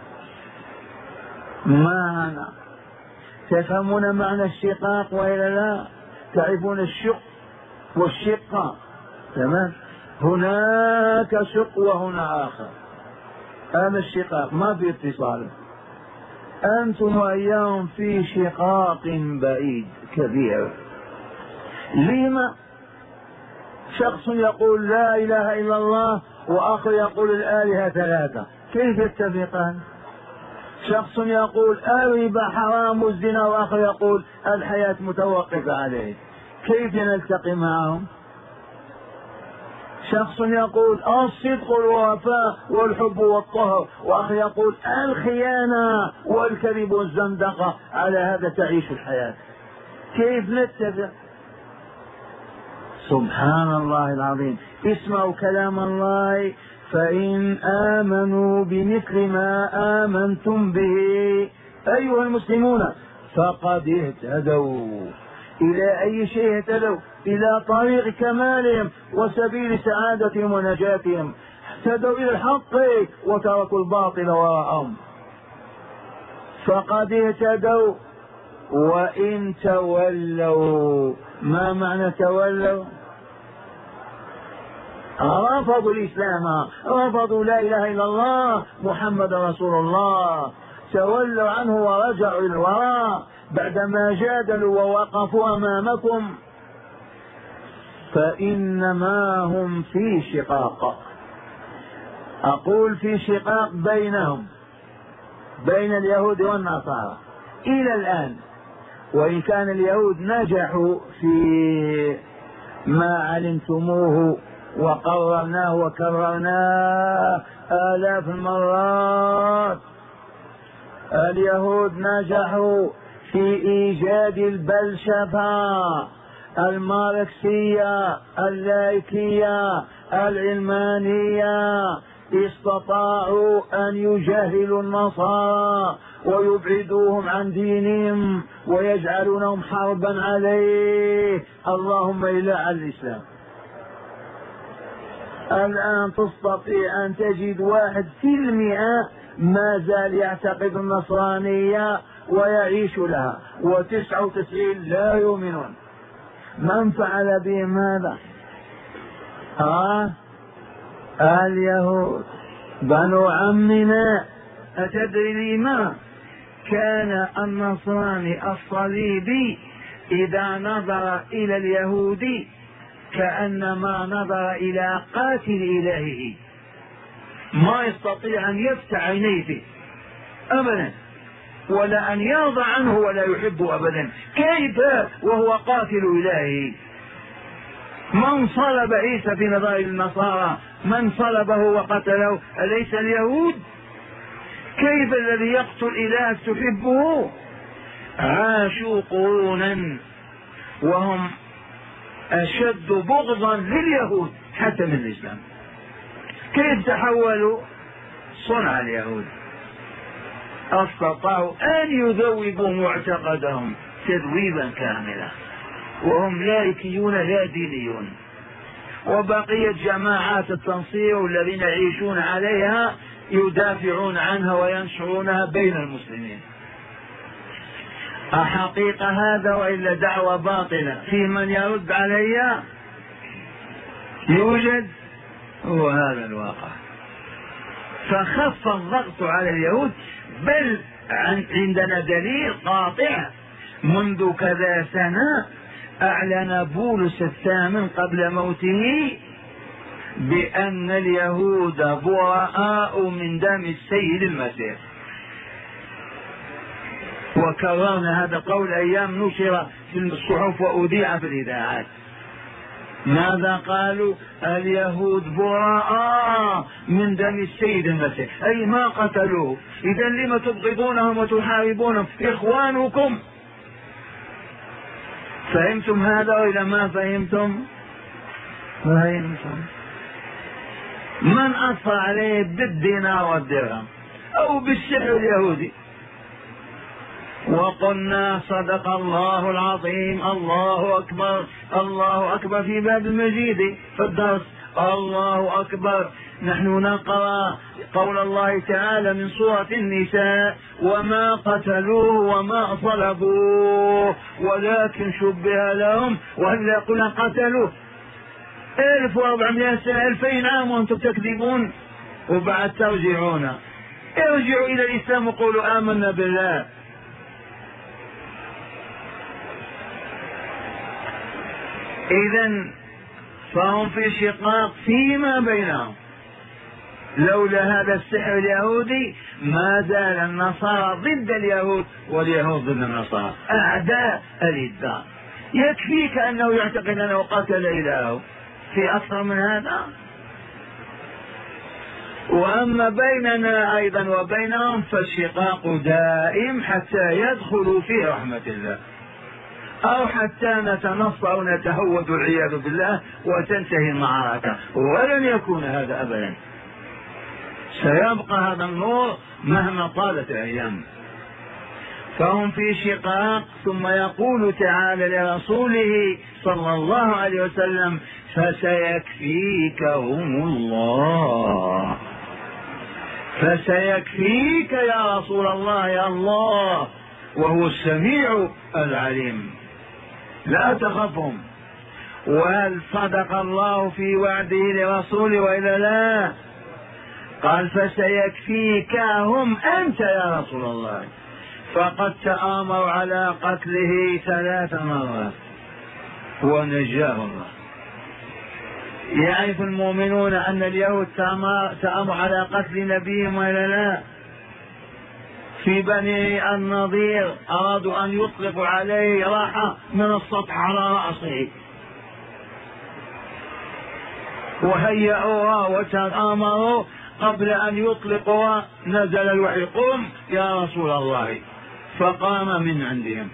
Speaker 1: معنا تفهمون معنى الشقاق وإلا لا؟ تعرفون الشق والشقة؟ تمام. هناك شق وهنا آخر. هذا الشقاق ما في اتصال. أنتم وإياهم في شقاق بعيد كبير. لما؟ شخص يقول لا إله إلا الله وآخر يقول الآلهة ثلاثة، كيف يتفقان؟ شخص يقول الربا حرام والزنا وآخر يقول الحياة متوقفة عليه، كيف نلتقي معهم؟ شخص يقول الصدق والوفاء والحب والطهر وآخر يقول الخيانة والكذب والزندقة، على هذا تعيش الحياة، كيف نتفق؟ سبحان الله العظيم. اسمعوا كلام الله: فإن آمنوا بمثل ما آمنتم به أيها المسلمون فقد اهتدوا. إلى أي شيء اهتدوا؟ إلى طريق كمالهم وسبيل سعادتهم ونجاتهم. اهتدوا إلى الحق وتركوا الباطل وراءهم. فقد اهتدوا. وإن تولوا، ما معنى تولوا؟ رفضوا الإسلام، رفضوا لا إله إلا الله محمد رسول الله، تولوا عنه ورجعوا إلى الوراء بعدما جادلوا ووقفوا أمامكم، فإنما هم في شقاق. أقول في شقاق بينهم، بين اليهود والنصارى إلى الآن. وإن كان اليهود نجحوا في ما علمتموه وقررناه وكررناه آلاف المرات، اليهود نجحوا في إيجاد البلشفة الماركسية اللايكية العلمانية. استطاعوا أن يجاهلوا النصارى ويبعدوهم عن دينهم ويجعلونهم حربا عليه، اللهم إلا على الإسلام. الآن تستطيع أن تجد واحد في المئة ما زال يعتقد النصرانية ويعيش لها، وتسعة وتسعين لا يؤمنون. من فعل بهم هذا؟ آه اليهود بنو عمنا. أتدري لما؟ كان النصراني الصليبي إذا نظر إلى اليهودي كأنما نظر إلى قاتل إلهه، ما يستطيع أن يفتح عينيه فيه أبدا، ولا أن يرضى عنه ولا يحبه أبدا. كيف وهو قاتل إلهه؟ من صلب عيسى في نظر النصارى، من صلبه وقتله أليس اليهود؟ كيف الذي يقتل إله تحبه؟ عاشوا قرونا وهم أشد بغضا لليهود حتى من الإسلام. كيف تحولوا؟ صنع اليهود. استطاعوا أن يذوبوا معتقدهم تذويبا كاملا، وهم لايكيون لا دينيون. وبقية جماعات التنصير الذين يعيشون عليها يدافعون عنها وينشرونها بين المسلمين. أحقيقة هذا وإلا دعوة باطلة؟ في من يرد علي؟ يوجد؟ هو هذا الواقع. فخف الضغط على اليهود، بل عندنا دليل قاطع. منذ كذا سنة أعلن بولس الثامن قبل موته بأن اليهود براء من دم السيد المسيح، وكررنا هذا قول أيام نشر في الصحف وأذيع في الإذاعات. ماذا قالوا؟ اليهود براء من دم السيد المسيح، أي ما قتلوه. إذا لم تبغضونهم وتحاربونهم؟ إخوانكم. فهمتم هذا وإذا ما فهمتم؟ فهمتم. من أصفى عليه بالدينار والدرهم أو بالسحر اليهودي؟ وقلنا صدق الله العظيم. الله أكبر، الله أكبر في باب المجيد في الدرس. الله أكبر. نحن نقرأ قول الله تعالى من سورة النساء: وما قتلوه وما صلبوه ولكن شبه لهم. وهل قلنا قتلوه ألف وأربعمائة سنة، ألفين عام وأنتم تكذبون وبعد ترجعون. ارجعوا إلى الإسلام وقولوا آمنا بالله. إذن فهم في شقاق فيما بينهم. لولا هذا السحر اليهودي ما زال النصارى ضد اليهود واليهود ضد النصارى، أعداء الإداء. يكفيك أنه يعتقد أنه قتل إلهه، في أكثر من هذا؟ وأما بيننا أيضا وبينهم فالشقاق دائم حتى يدخلوا في رحمة الله، أو حتى نتنصر ونتهود والعياذ بالله وتنتهي المعركة، ولن يكون هذا أبدا. سيبقى هذا النور مهما طالت الأيام. فهم في شقاق. ثم يقول تعالى لرسوله صلى الله عليه وسلم: فسيكفيكهم الله. فسيكفيك يا رسول الله يا الله، وهو السميع العليم، لا تخفهم. وهل صدق الله في وعده لرسوله وإلا لا؟ قال: فسيكفيكهم أنت يا رسول الله. فقد تآمروا على قتله ثلاث مرات ونجاه الله. يعرف المؤمنون أن اليهود تآمروا على قتل نبيهم ولا لا؟ في بني النضير أرادوا أن يطلقوا عليه راحة من السطح على رأسه، وهيئوها وتآمروا قبل أن يطلقوا نزل الوحي: قم يا رسول الله، فقام من عندهم.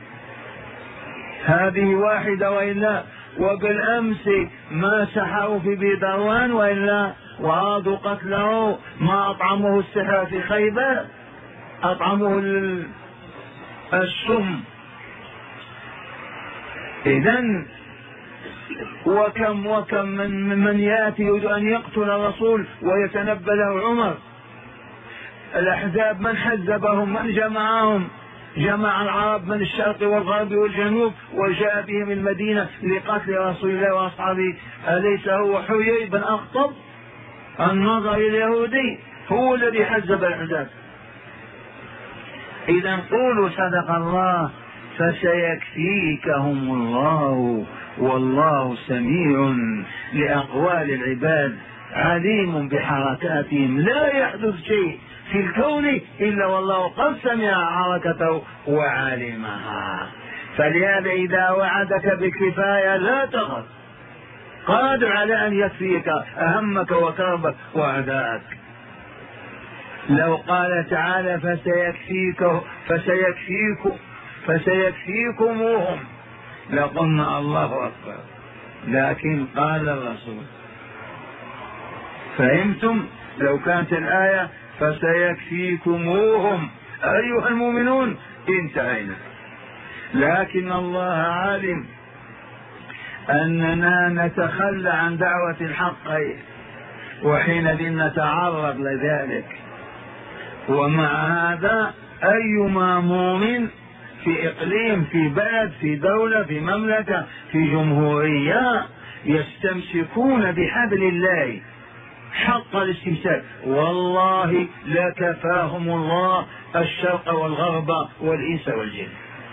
Speaker 1: هذه واحدة وإلا. وبالأمس ما سحروا في بيدروان وإلا وأرادوا قتله، ما أطعموه السحر في خيبر، أطعموه السم. إذن وكم وكم من من يأتي يريد أن يقتل الرسول ويتنبأ له عمر. الأحزاب من حزبهم؟ من جمعهم؟ جمع العرب من الشرق والغرب والجنوب وجاء بهم المدينة لقتل رسول الله وأصحابه. أليس هو حيي بن أخطب النظري اليهودي هو الذي حزب الأحزاب؟ إذا قولوا صدق الله: فسيكفيكهم الله والله سميع لأقوال العباد عليم بحركاتهم. لا يحدث شيء في الكون إلا والله قد سمع حركته وعلمها. فلهذا إذا وعدك بالكفاية لا تخف، قادر على أن يكفيك أهمك وكربك وأعداءك. لو قال تعالى: فسيكفيك فسيكفيكم فسيكفيكموهم لقلنا الله أكبر، لكن قال الرسول. فهمتم؟ لو كانت الآية فسيكفيكموهم أيها المؤمنون انتهينا. لكن الله عالم أننا نتخلى عن دعوة الحق، وحينئذ نتعرض لذلك. ومع هذا أيما مؤمن في إقليم، في بلد، في دولة، في مملكة، في جمهورية يستمسكون بحبل الله حق الاستمساك، والله لكفاهم الله الشرق والغرب والإنس والجن.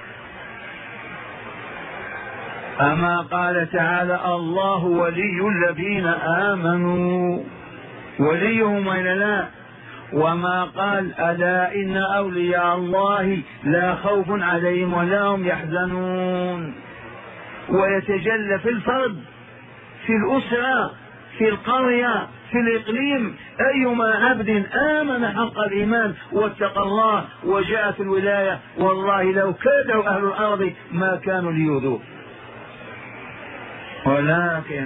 Speaker 1: أما قال تعالى: الله ولي الذين آمنوا، وليهم وإلا لا؟ وما قال: ألا إن أولياء الله لا خوف عليهم ولا هم يحزنون. ويتجلى في الفرد، في الأسرة، في القرية، في الإقليم. أيما عبد آمن حق الإيمان واتقى الله وجاءت الولاية، والله لو كادوا أهل الأرض ما كانوا ليؤذوه. ولكن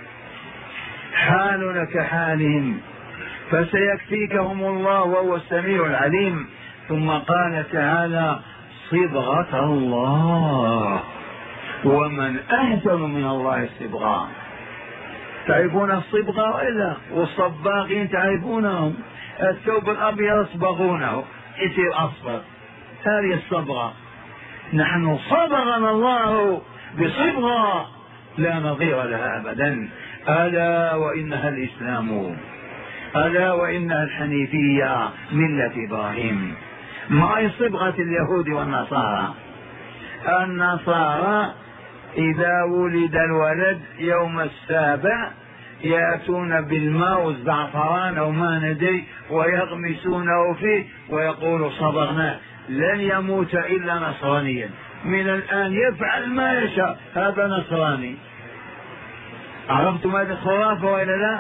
Speaker 1: حالنا كحالهم. فسيكفيكهم الله وهو السميع العليم. ثم قال تعالى: صبغة الله، ومن أحسن من الله صبغة. تعرفون الصبغة وإلا؟ والصباغين تعرفونهم، الثوب الأبيض يصبغونه يصير أصفر، هذه الصبغة. نحن صبغنا الله بصبغة لا نظير لها أبدا. ألا وإنها الإسلام، ألا وإنها الحنيفية ملة إبراهيم. ما هي صبغة اليهود والنصارى؟ النصارى إذا ولد الولد يوم السابع يأتون بالماء والزعفران أو ما ندري ويغمسونه فيه ويقول صبرنا لن يموت إلا نصرانيا، من الآن يفعل ما يشاء، هذا نصراني. عرفتم هذه الخرافة وإلا لا؟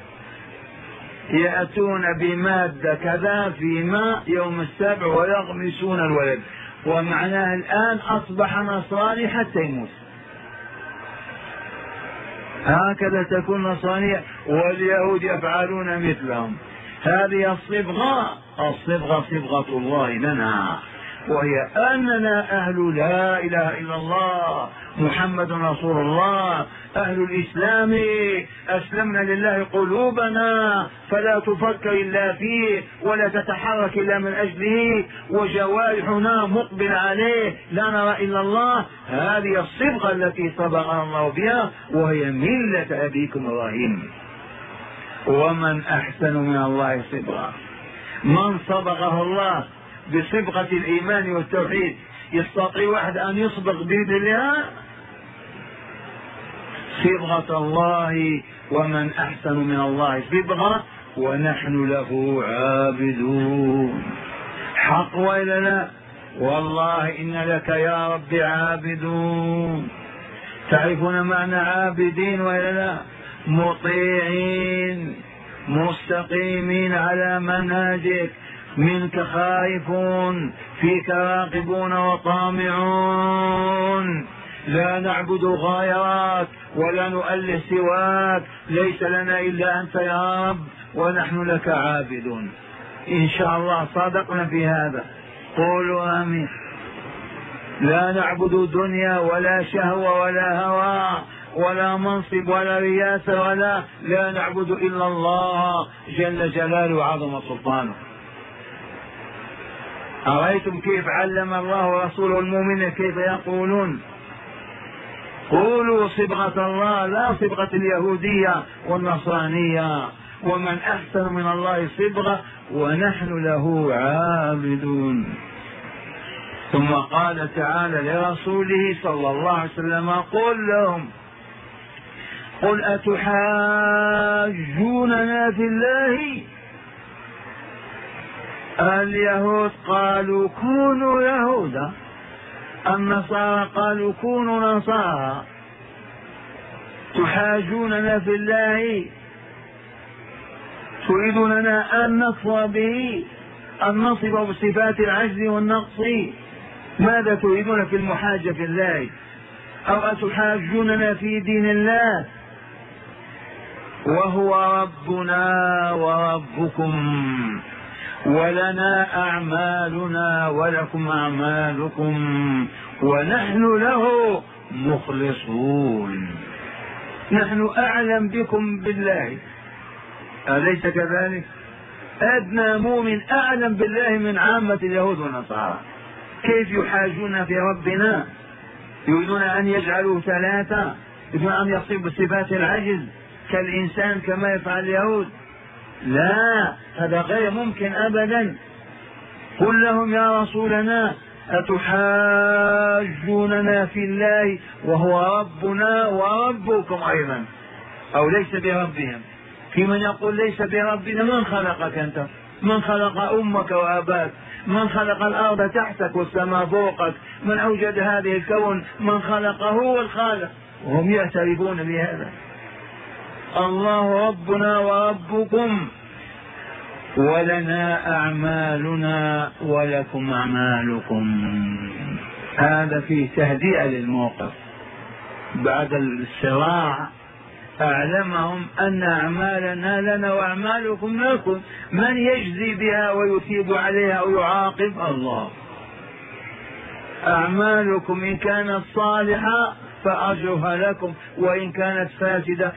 Speaker 1: يأتون بمادة كذا في ماء يوم السابع ويغمسون الولد، ومعناه الآن أصبح نصراني حتى يموت. هكذا تكون نصرانية، واليهود يفعلون مثلهم. هذه الصبغة، الصبغة صبغة الله لنا، وهي أننا أهل لا إله إلا الله محمد رسول الله، أهل الإسلام، أسلمنا لله قلوبنا فلا تفكر إلا فيه ولا تتحرك إلا من أجله، وجوارحنا مقبل عليه لا نرى إلا الله. هذه الصبغة التي صبغنا الله بها، وهي ملة أبيكم إبراهيم. ومن أحسن من الله صبغة؟ من صبغه الله بصبغة الإيمان والتوحيد، يستطيع واحد أن يصبغ بيد الله؟ صبغة الله، ومن أحسن من الله صبغة ونحن له عابدون. حق وإلا لا؟ والله إن لك يا رب عابدون. تعرفون معنى عابدين وإلا لا؟ مطيعين مستقيمين على منهجك، منك خائفون، فيك راقبون وطامعون، لا نعبد غيرك ولا نؤله سواك، ليس لنا إلا أنت يا رب ونحن لك عابدون. إن شاء الله صادقنا في هذا، قولوا آمين. لا نعبد دنيا ولا شهوة ولا هوى ولا منصب ولا رياسة، ولا لا نعبد إلا الله جل جلاله وعظم سلطانه. أرأيتم كيف علم الله ورسوله المؤمنين كيف يقولون؟ قولوا صبغة الله لا صبغة اليهودية والنصرانية. ومن أحسن من الله صبغة ونحن له عابدون. ثم قال تعالى لرسوله صلى الله عليه وسلم قل لهم قل أتحاجوننا في الله. اليهود قالوا كونوا يهودا، النصارى قالوا كونوا نصارى. تحاجوننا في الله، تريدوننا أن نكفر به، أن نصف بصفات العجز والنقص. ماذا تريدون في المحاجة في الله؟ أو أتحاجوننا في دين الله وهو ربنا وربكم ولنا أعمالنا ولكم أعمالكم ونحن له مخلصون. نحن أعلم بكم بالله، أليس كذلك؟ أدنى مؤمن أعلم بالله من عامة اليهود والنصارى. كيف يحاجون في ربنا؟ يريدون أن يجعلوا ثلاثة، يريدون أن يصيب بصفات العجز كالإنسان كما يفعل اليهود. لا، هذا غير ممكن أبدا. قل لهم يا رسولنا أتحاجوننا في الله وهو ربنا وربكم أيضا، أو ليس بربهم. في من يقول ليس بربنا. من خلقك أنت؟ من خلق أمك وأباك؟ من خلق الأرض تحتك والسماء فوقك؟ من أوجد هذه الكون؟ من خلقه هو الخالق، وهم يعترفون بهذا. الله ربنا وربكم ولنا أعمالنا ولكم أعمالكم. هذا فيه تهدئة للموقف. بعد الصراع أعلمهم أن أعمالنا لنا وأعمالكم لكم. من يجزي بها ويثيب عليها أو يعاقب؟ الله. أعمالكم إن كانت صالحة فأجرها لكم، وإن كانت فاسدة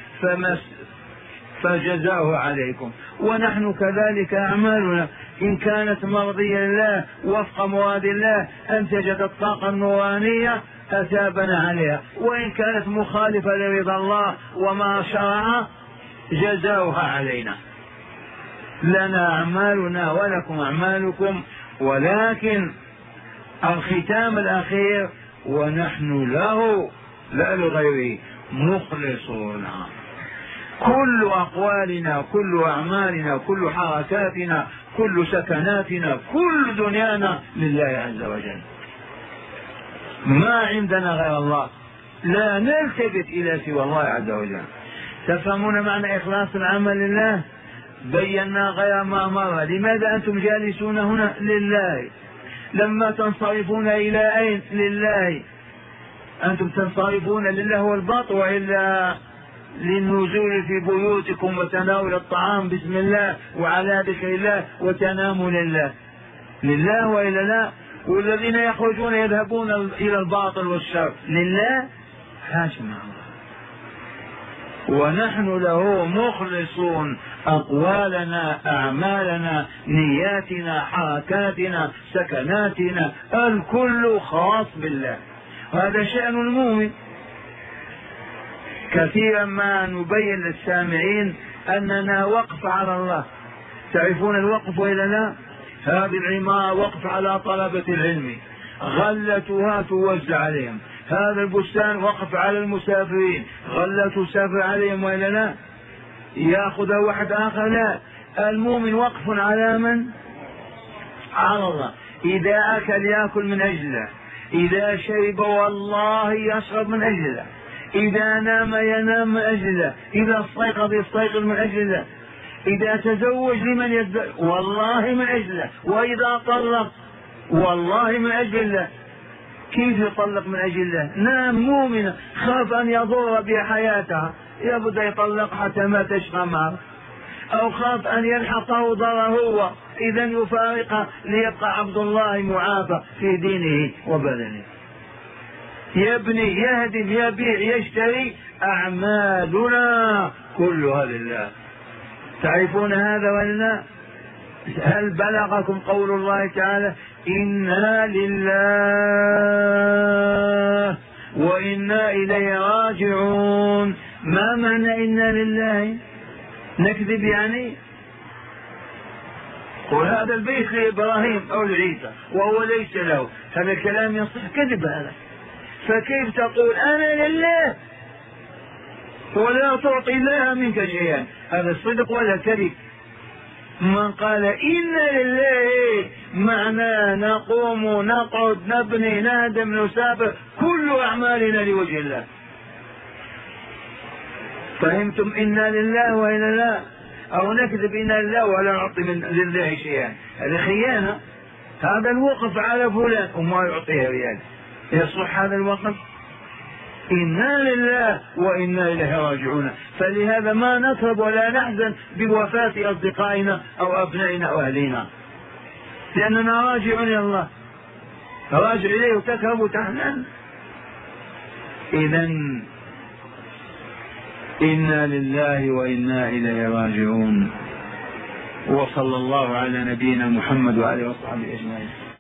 Speaker 1: فجزاؤه عليكم. ونحن كذلك أعمالنا إن كانت مرضية لله وفق مراد الله أنتجت الطاقة النورانية أثابنا عليها، وإن كانت مخالفة لرضا الله وما شرع جزاؤها علينا. لنا أعمالنا ولكم أعمالكم. ولكن الختام الأخير ونحن له لا لغيره، مخلصون. كل أقوالنا، كل أعمالنا، كل حركاتنا، كل سكناتنا، كل دنيانا لله عز وجل، ما عندنا غير الله، لا نلتفت إلى سوى الله عز وجل. تفهمون معنى إخلاص العمل لله؟ بينا غير ما مر. لماذا أنتم جالسون هنا؟ لله. لما تنصرفون إلى أين؟ لله. أنتم تنصرفون لله هو الباطل، وإلا للنزول في بيوتكم وتناول الطعام بسم الله وعلى ذكر الله وتناموا لله، لله وإلا لا؟ والذين يخرجون يذهبون إلى الباطل والشر لله؟ حاشا مع الله. ونحن له مخلصون، أقوالنا، أعمالنا، نياتنا، حركاتنا، سكناتنا، الكل خاص بالله. هذا شأن المؤمن. كثيرا ما نبين للسامعين أننا وقف على الله. تعرفون الوقف وإلا لا؟ هذه العمارة وقف على طلبة العلم، غلتها توزع عليهم. هذا البستان وقف على المسافرين، غلة تسافر عليهم وإلا لا؟ يأخذ واحد آخر؟ لا. المؤمن وقف على من؟ على الله. إذا أكل يأكل من أجله، إذا شرب والله يشرب من أجله، إذا نام ينام من أجله، إذا استيقظ يستيقظ من أجله، إذا تزوج لمن يتزوج والله من أجله، وإذا طلق والله من أجله. كيف يطلق من أجل الله؟ نام مؤمنة، خاف أن يضر بها حياتها يبدأ يطلق حتى ما تشقى معه، أو خاف أن يلحقه ضرر هو إذا يفارقه ليبقى عبد الله معافى في دينه وبدنه. يبني، يهدم، يبيع، يشتري، أعمالنا كلها لله. تعرفون هذا ولا؟ هل بلغكم قول الله تعالى إنا لله وإنا إليه راجعون؟ ما معنى إنا لله؟ نكذب يعني؟ قل هذا البيت لإبراهيم أو لعيسى وهو ليس له، هذا الكلام يصح كذب هذا. فكيف تقول أنا لله ولا تعطي لها منك شيئا؟ هذا الصدق ولا كذب؟ من قال إنا لله معناه نقوم نقعد نبني نهدم نسافر كل أعمالنا لوجه الله. فهمتم؟ إنا لله وإلا لا؟ أو نكذب إنا لله ولا نعطي من لله شيئا، هذه خيانة. هذا الوقف على فلان وما يعطيه ريال، يصح هذا الوقف؟ إنا لله وإنا إليه راجعون. فلهذا ما نصب ولا نحزن بوفاة أصدقائنا أو أبنائنا أو أهلنا، لأننا راجعون إلى الله، راجع إليه وتكرم وتحنن. إذن إنا لله وإنا إليه راجعون. وصلى الله على نبينا محمد وآله وصحبه أجمعين.